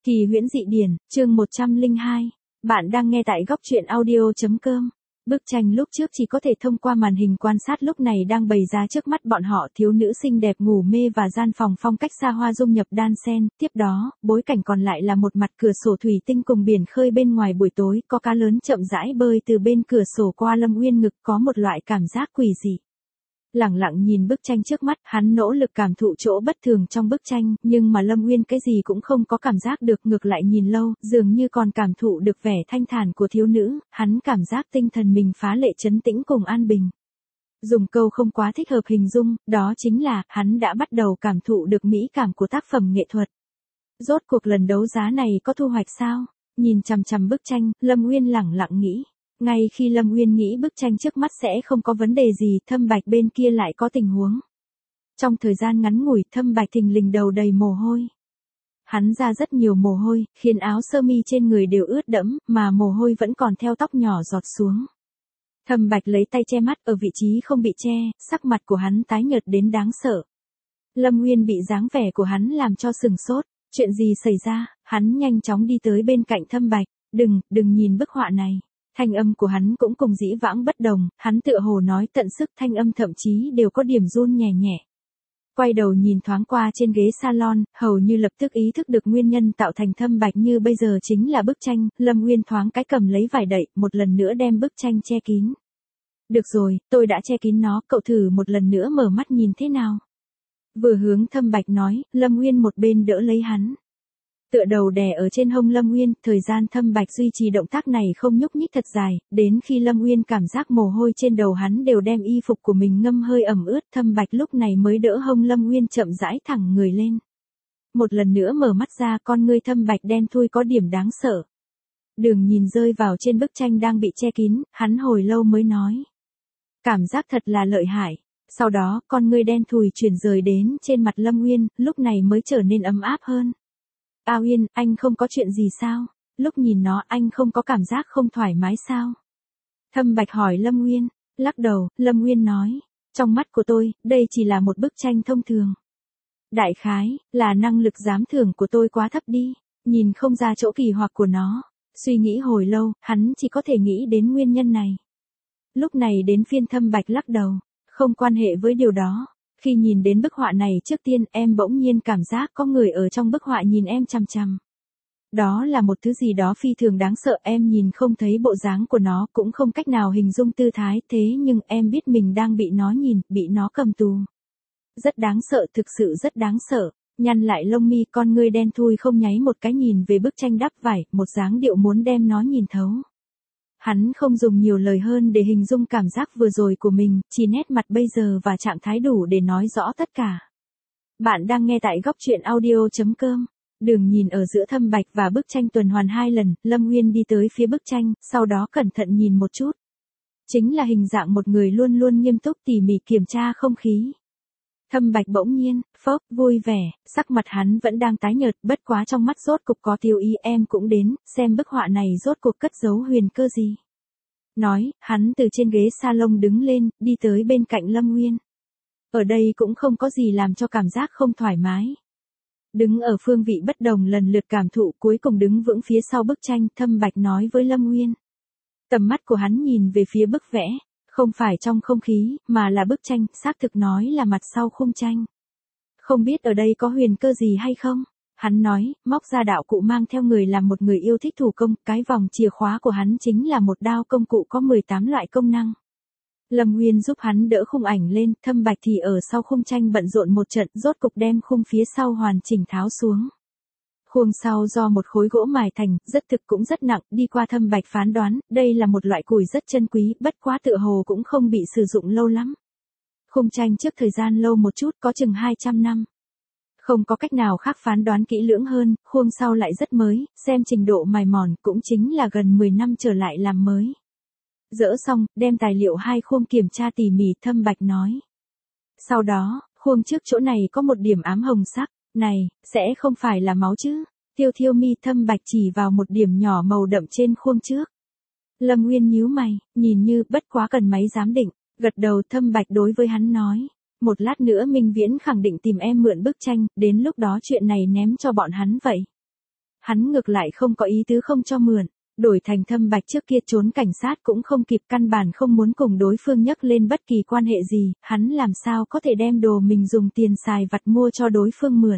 Kỳ huyễn dị điển, chương 102. Bạn đang nghe tại góc truyện audio.com. Bức tranh lúc trước chỉ có thể thông qua màn hình quan sát lúc này đang bày ra trước mắt bọn họ, thiếu nữ xinh đẹp ngủ mê và gian phòng phong cách xa hoa dung nhập đan xen, tiếp đó, bối cảnh còn lại là một mặt cửa sổ thủy tinh cùng biển khơi bên ngoài, buổi tối, có cá lớn chậm rãi bơi từ bên cửa sổ qua Lâm Uyên ngực, có một loại cảm giác quỷ dị. Lẳng lặng nhìn bức tranh trước mắt, hắn nỗ lực cảm thụ chỗ bất thường trong bức tranh, nhưng mà Lâm Uyên cái gì cũng không có cảm giác được, ngược lại nhìn lâu, dường như còn cảm thụ được vẻ thanh thản của thiếu nữ, hắn cảm giác tinh thần mình phá lệ trấn tĩnh cùng an bình. Dùng câu không quá thích hợp hình dung, đó chính là, hắn đã bắt đầu cảm thụ được mỹ cảm của tác phẩm nghệ thuật. Rốt cuộc lần đấu giá này có thu hoạch sao? Nhìn chằm chằm bức tranh, Lâm Uyên lẳng lặng nghĩ. Ngay khi Lâm Uyên nghĩ bức tranh trước mắt sẽ không có vấn đề gì, Thâm Bạch bên kia lại có tình huống. Trong thời gian ngắn ngủi, Thâm Bạch thình lình đầu đầy mồ hôi. Hắn ra rất nhiều mồ hôi, khiến áo sơ mi trên người đều ướt đẫm, mà mồ hôi vẫn còn theo tóc nhỏ giọt xuống. Thâm Bạch lấy tay che mắt, ở vị trí không bị che, sắc mặt của hắn tái nhợt đến đáng sợ. Lâm Uyên bị dáng vẻ của hắn làm cho sừng sốt, chuyện gì xảy ra? Hắn nhanh chóng đi tới bên cạnh Thâm Bạch, đừng nhìn bức họa này. Thanh âm của hắn cũng cùng dĩ vãng bất đồng, hắn tựa hồ nói tận sức, thanh âm thậm chí đều có điểm run nhẹ nhẹ. Quay đầu nhìn thoáng qua trên ghế salon, hầu như lập tức ý thức được nguyên nhân tạo thành Thâm Bạch như bây giờ chính là bức tranh, Lâm Uyên thoáng cái cầm lấy vải đậy, một lần nữa đem bức tranh che kín. Được rồi, tôi đã che kín nó, cậu thử một lần nữa mở mắt nhìn thế nào. Vừa hướng Thâm Bạch nói, Lâm Uyên một bên đỡ lấy hắn. Tựa đầu đè ở trên hông Lâm Uyên, thời gian Thâm Bạch duy trì động tác này không nhúc nhích thật dài, đến khi Lâm Uyên cảm giác mồ hôi trên đầu hắn đều đem y phục của mình ngâm hơi ẩm ướt, Thâm Bạch lúc này mới đỡ hông Lâm Uyên chậm rãi thẳng người lên. Một lần nữa mở mắt ra, con ngươi Thâm Bạch đen thui có điểm đáng sợ. Đường nhìn rơi vào trên bức tranh đang bị che kín, hắn hồi lâu mới nói. Cảm giác thật là lợi hại. Sau đó, con ngươi đen thùi chuyển rời đến trên mặt Lâm Uyên, lúc này mới trở nên ấm áp hơn. A Uyên, anh không có chuyện gì sao? Lúc nhìn nó anh không có cảm giác không thoải mái sao? Thâm Bạch hỏi Lâm Uyên. Lắc đầu, Lâm Uyên nói. Trong mắt của tôi, đây chỉ là một bức tranh thông thường. Đại khái, là năng lực giám thưởng của tôi quá thấp đi. Nhìn không ra chỗ kỳ hoặc của nó. Suy nghĩ hồi lâu, hắn chỉ có thể nghĩ đến nguyên nhân này. Lúc này đến phiên Thâm Bạch lắc đầu. Không quan hệ với điều đó. Khi nhìn đến bức họa này trước tiên em bỗng nhiên cảm giác có người ở trong bức họa nhìn em chằm chằm. Đó là một thứ gì đó phi thường đáng sợ, em nhìn không thấy bộ dáng của nó, cũng không cách nào hình dung tư thái, thế nhưng em biết mình đang bị nó nhìn, bị nó cầm tù. Rất đáng sợ, thực sự rất đáng sợ. Nhăn lại lông mi, con ngươi đen thui không nháy một cái nhìn về bức tranh đắp vải, một dáng điệu muốn đem nó nhìn thấu. Hắn không dùng nhiều lời hơn để hình dung cảm giác vừa rồi của mình, chỉ nét mặt bây giờ và trạng thái đủ để nói rõ tất cả. Bạn đang nghe tại góc truyện audio.com. Đường nhìn ở giữa Thâm Bạch và bức tranh tuần hoàn 2 lần, Lâm Uyên đi tới phía bức tranh, sau đó cẩn thận nhìn một chút. Chính là hình dạng một người luôn luôn nghiêm túc tỉ mỉ kiểm tra không khí. Thâm Bạch bỗng nhiên, phốc, vui vẻ, sắc mặt hắn vẫn đang tái nhợt, bất quá trong mắt rốt cục có tiêu ý, em cũng đến, xem bức họa này rốt cuộc cất giấu huyền cơ gì. Nói, hắn từ trên ghế salon đứng lên, đi tới bên cạnh Lâm Uyên. Ở đây cũng không có gì làm cho cảm giác không thoải mái. Đứng ở phương vị bất đồng lần lượt cảm thụ, cuối cùng đứng vững phía sau bức tranh, Thâm Bạch nói với Lâm Uyên. Tầm mắt của hắn nhìn về phía bức vẽ. Không phải trong không khí, mà là bức tranh, xác thực nói là mặt sau khung tranh. Không biết ở đây có huyền cơ gì hay không? Hắn nói, móc ra đạo cụ mang theo người làm một người yêu thích thủ công, cái vòng chìa khóa của hắn chính là một đao công cụ có 18 loại công năng. Lâm Uyên giúp hắn đỡ khung ảnh lên, Thâm Bạch thì ở sau khung tranh bận rộn một trận, rốt cục đem khung phía sau hoàn chỉnh tháo xuống. Khuôn sau do một khối gỗ mài thành, rất thực cũng rất nặng, đi qua Thâm Bạch phán đoán, đây là một loại củi rất chân quý, bất quá tựa hồ cũng không bị sử dụng lâu lắm. Khung tranh trước thời gian lâu một chút, có chừng 200 năm. Không có cách nào khác phán đoán kỹ lưỡng hơn, khuôn sau lại rất mới, xem trình độ mài mòn cũng chính là gần 10 năm trở lại làm mới. Dỡ xong, đem tài liệu hai khuôn kiểm tra tỉ mỉ, Thâm Bạch nói. Sau đó, khuôn trước chỗ này có một điểm ám hồng sắc. Này, sẽ không phải là máu chứ? Thiêu thiêu mi, Thâm Bạch chỉ vào một điểm nhỏ màu đậm trên khuôn trước. Lâm Uyên nhíu mày, nhìn như, bất quá cần máy giám định, gật đầu. Thâm Bạch đối với hắn nói. Một lát nữa Minh Viễn khẳng định tìm em mượn bức tranh, đến lúc đó chuyện này ném cho bọn hắn vậy. hắn ngược lại không có ý tứ không cho mượn. Đổi thành Thâm Bạch trước kia trốn cảnh sát cũng không kịp, căn bản không muốn cùng đối phương nhắc lên bất kỳ quan hệ gì, hắn làm sao có thể đem đồ mình dùng tiền xài vặt mua cho đối phương mượn.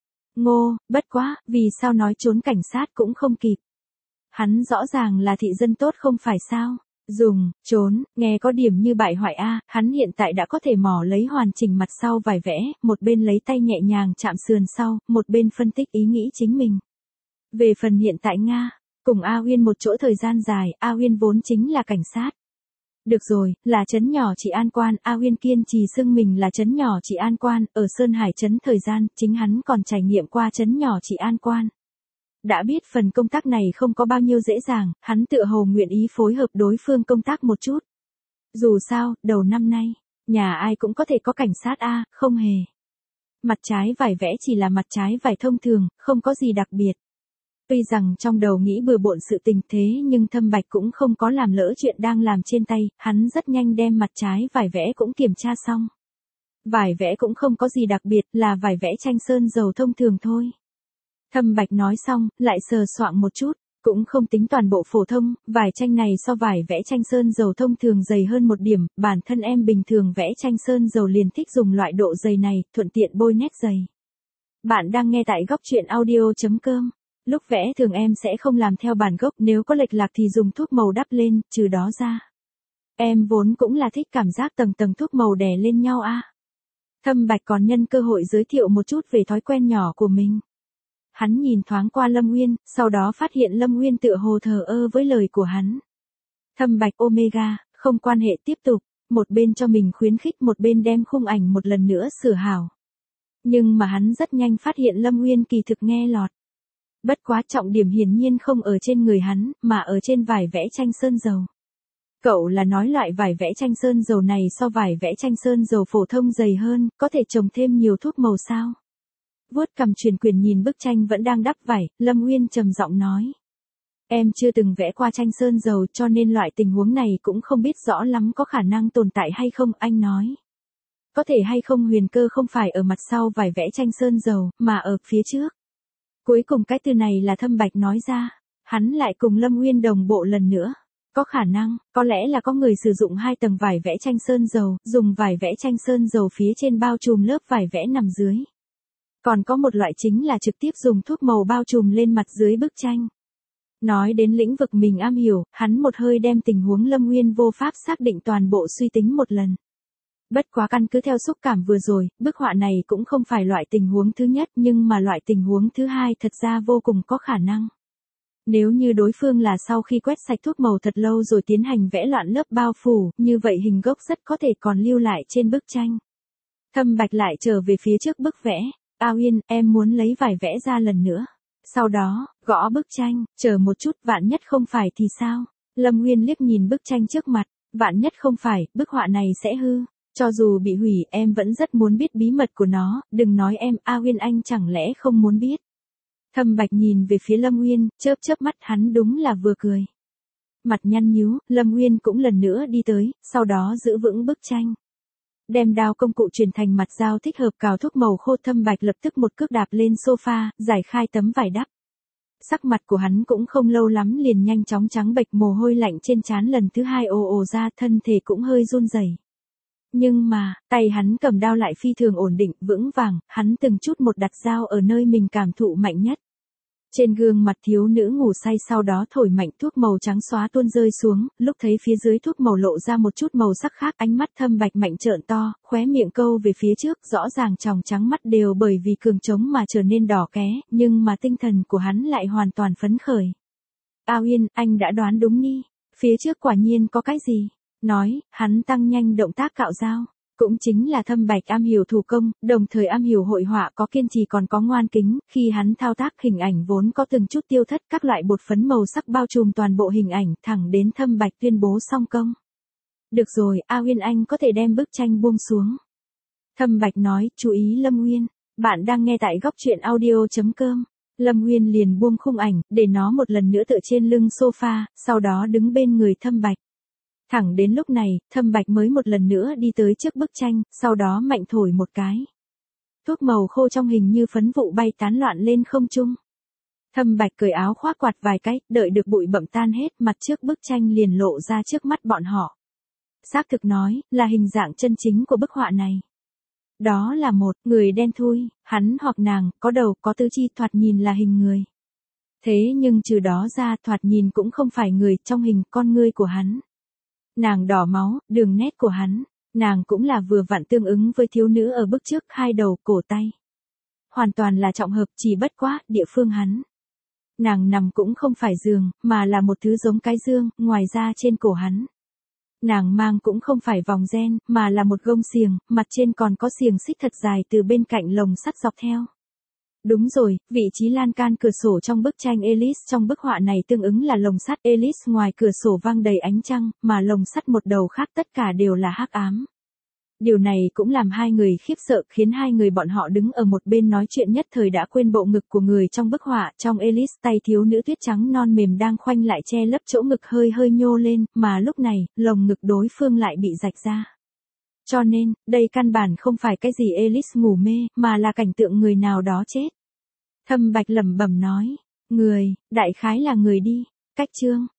Ngô, bất quá, vì sao nói trốn cảnh sát cũng không kịp. Hắn rõ ràng là thị dân tốt không phải sao. Dùng, trốn, nghe có điểm như bại hoại a, hắn hiện tại đã có thể mò lấy hoàn chỉnh mặt sau vải vẽ, một bên lấy tay nhẹ nhàng chạm sườn sau, một bên phân tích ý nghĩ chính mình. Về phần hiện tại Nga, cùng A Uyên một chỗ thời gian dài, A Uyên vốn chính là cảnh sát. Được rồi, là trấn nhỏ trị an quan, A Uyên kiên trì xưng mình là trấn nhỏ trị an quan, ở Sơn Hải trấn thời gian, chính hắn còn trải nghiệm qua trấn nhỏ trị an quan. Đã biết phần công tác này không có bao nhiêu dễ dàng, hắn tựa hồ nguyện ý phối hợp đối phương công tác một chút. Dù sao, đầu năm nay, nhà ai cũng có thể có cảnh sát a, không hề. Mặt trái vải vẽ chỉ là mặt trái vải thông thường, không có gì đặc biệt. Tuy rằng trong đầu nghĩ bừa bộn sự tình thế nhưng Thâm Bạch cũng không có làm lỡ chuyện đang làm trên tay, hắn rất nhanh đem mặt trái vải vẽ cũng kiểm tra xong. Vải vẽ cũng không có gì đặc biệt, là vải vẽ tranh sơn dầu thông thường thôi. Thâm Bạch nói xong, lại sờ soạng một chút, cũng không tính toàn bộ phổ thông, vải tranh này so vải vẽ tranh sơn dầu thông thường dày hơn một điểm, bản thân em bình thường vẽ tranh sơn dầu liền thích dùng loại độ dày này, thuận tiện bôi nét dày. Bạn đang nghe tại góc truyện audio.com. Lúc vẽ thường em sẽ không làm theo bản gốc, nếu có lệch lạc thì dùng thuốc màu đắp lên, trừ đó ra. Em vốn cũng là thích cảm giác tầng tầng thuốc màu đè lên nhau a. Thâm Bạch còn nhân cơ hội giới thiệu một chút về thói quen nhỏ của mình. Hắn nhìn thoáng qua Lâm Uyên, sau đó phát hiện Lâm Uyên tựa hồ thờ ơ với lời của hắn. Thâm Bạch Omega, không quan hệ tiếp tục, một bên cho mình khuyến khích một bên đem khung ảnh một lần nữa sửa hảo. Nhưng mà hắn rất nhanh phát hiện Lâm Uyên kỳ thực nghe lọt. Bất quá trọng điểm hiển nhiên không ở trên người hắn, mà ở trên vải vẽ tranh sơn dầu. Cậu là nói loại vải vẽ tranh sơn dầu này so vải vẽ tranh sơn dầu phổ thông dày hơn, có thể trồng thêm nhiều thuốc màu sao? Vuốt cằm truyền quyền nhìn bức tranh vẫn đang đắp vải, Lâm Uyên trầm giọng nói. Em chưa từng vẽ qua tranh sơn dầu cho nên loại tình huống này cũng không biết rõ lắm có khả năng tồn tại hay không, anh nói. Có thể hay không huyền cơ không phải ở mặt sau vải vẽ tranh sơn dầu, mà ở phía trước. Cuối cùng cái từ này là Thâm Bạch nói ra, hắn lại cùng Lâm Uyên đồng bộ lần nữa. Có khả năng, có lẽ là có người sử dụng 2 tầng vải vẽ tranh sơn dầu, dùng vải vẽ tranh sơn dầu phía trên bao trùm lớp vải vẽ nằm dưới. Còn có một loại chính là trực tiếp dùng thuốc màu bao trùm lên mặt dưới bức tranh. Nói đến lĩnh vực mình am hiểu, hắn một hơi đem tình huống Lâm Uyên vô pháp xác định toàn bộ suy tính một lần. Bất quá căn cứ theo xúc cảm vừa rồi, bức họa này cũng không phải loại tình huống thứ nhất nhưng mà loại tình huống thứ hai thật ra vô cùng có khả năng. Nếu như đối phương là sau khi quét sạch thuốc màu thật lâu rồi tiến hành vẽ loạn lớp bao phủ, như vậy hình gốc rất có thể còn lưu lại trên bức tranh. Thâm Bạch lại trở về phía trước bức vẽ. A Uyên, em muốn lấy vải vẽ ra lần nữa. Sau đó, gõ bức tranh, chờ một chút, vạn nhất không phải thì sao? Lâm Uyên liếc nhìn bức tranh trước mặt, vạn nhất không phải, bức họa này sẽ hư. Cho dù bị hủy, em vẫn rất muốn biết bí mật của nó, đừng nói em, A Uyên anh chẳng lẽ không muốn biết. Thâm Bạch nhìn về phía Lâm Uyên, chớp chớp mắt, hắn đúng là vừa cười. Mặt nhăn nhíu, Lâm Uyên cũng lần nữa đi tới, sau đó giữ vững bức tranh. Đem đao công cụ chuyển thành mặt dao thích hợp cào thuốc màu khô. Thâm Bạch lập tức một cước đạp lên sofa, giải khai tấm vải đắp. Sắc mặt của hắn cũng không lâu lắm liền nhanh chóng trắng bệch, mồ hôi lạnh trên trán lần thứ hai ồ ồ ra, thân thể cũng hơi run rẩy. Nhưng mà, tay hắn cầm đao lại phi thường ổn định, vững vàng, hắn từng chút một đặt dao ở nơi mình cảm thụ mạnh nhất. Trên gương mặt thiếu nữ ngủ say sau đó thổi mạnh thuốc màu trắng xóa tuôn rơi xuống, lúc thấy phía dưới thuốc màu lộ ra một chút màu sắc khác, ánh mắt Thâm Bạch mạnh trợn to, khóe miệng câu về phía trước, rõ ràng tròng trắng mắt đều bởi vì cường trống mà trở nên đỏ ké, nhưng mà tinh thần của hắn lại hoàn toàn phấn khởi. A Uyên, anh đã đoán đúng đi, phía trước quả nhiên có cái gì. Nói, hắn tăng nhanh động tác cạo dao. Cũng chính là Thâm Bạch am hiểu thủ công, đồng thời am hiểu hội họa, có kiên trì còn có ngoan kính, khi hắn thao tác hình ảnh vốn có từng chút tiêu thất, các loại bột phấn màu sắc bao trùm toàn bộ hình ảnh, thẳng đến Thâm Bạch tuyên bố xong công. Được rồi, A Uyên anh có thể đem bức tranh buông xuống. Thâm Bạch nói, chú ý Lâm Uyên, bạn đang nghe tại góc truyện audio.com. Lâm Uyên liền buông khung ảnh, để nó một lần nữa tựa trên lưng sofa, sau đó đứng bên người Thâm Bạch. Thẳng đến lúc này, Thâm Bạch mới một lần nữa đi tới trước bức tranh, sau đó mạnh thổi một cái. Thuốc màu khô trong hình như phấn vụ bay tán loạn lên không trung. Thâm Bạch cởi áo khoác quạt vài cái, đợi được bụi bặm tan hết, mặt trước bức tranh liền lộ ra trước mắt bọn họ. Xác thực nói, là hình dạng chân chính của bức họa này. Đó là một người đen thui, hắn hoặc nàng, có đầu, có tứ chi, thoạt nhìn là hình người. Thế nhưng trừ đó ra, thoạt nhìn cũng không phải người, trong hình con ngươi của hắn. Nàng đỏ máu, đường nét của hắn, nàng cũng là vừa vặn tương ứng với thiếu nữ ở bức trước, hai đầu, cổ tay. Hoàn toàn là trọng hợp, chỉ bất quá, địa phương hắn. Nàng nằm cũng không phải giường, mà là một thứ giống cái dương, ngoài ra trên cổ hắn. Nàng mang cũng không phải vòng ren, mà là một gông xiềng, mặt trên còn có xiềng xích thật dài từ bên cạnh lồng sắt dọc theo. Đúng rồi, vị trí lan can cửa sổ trong bức tranh Alice trong bức họa này tương ứng là lồng sắt. Alice ngoài cửa sổ vang đầy ánh trăng, mà lồng sắt một đầu khác tất cả đều là hắc ám. Điều này cũng làm hai người khiếp sợ, khiến hai người bọn họ đứng ở một bên nói chuyện nhất thời đã quên bộ ngực của người trong bức họa. Trong Alice tay thiếu nữ tuyết trắng non mềm đang khoanh lại che lấp chỗ ngực hơi hơi nhô lên, mà lúc này, lồng ngực đối phương lại bị rạch ra. Cho nên, đây căn bản không phải cái gì Alice ngủ mê, mà là cảnh tượng người nào đó chết. Thâm Bạch lẩm bẩm nói, người, đại khái là người đi, cách chương.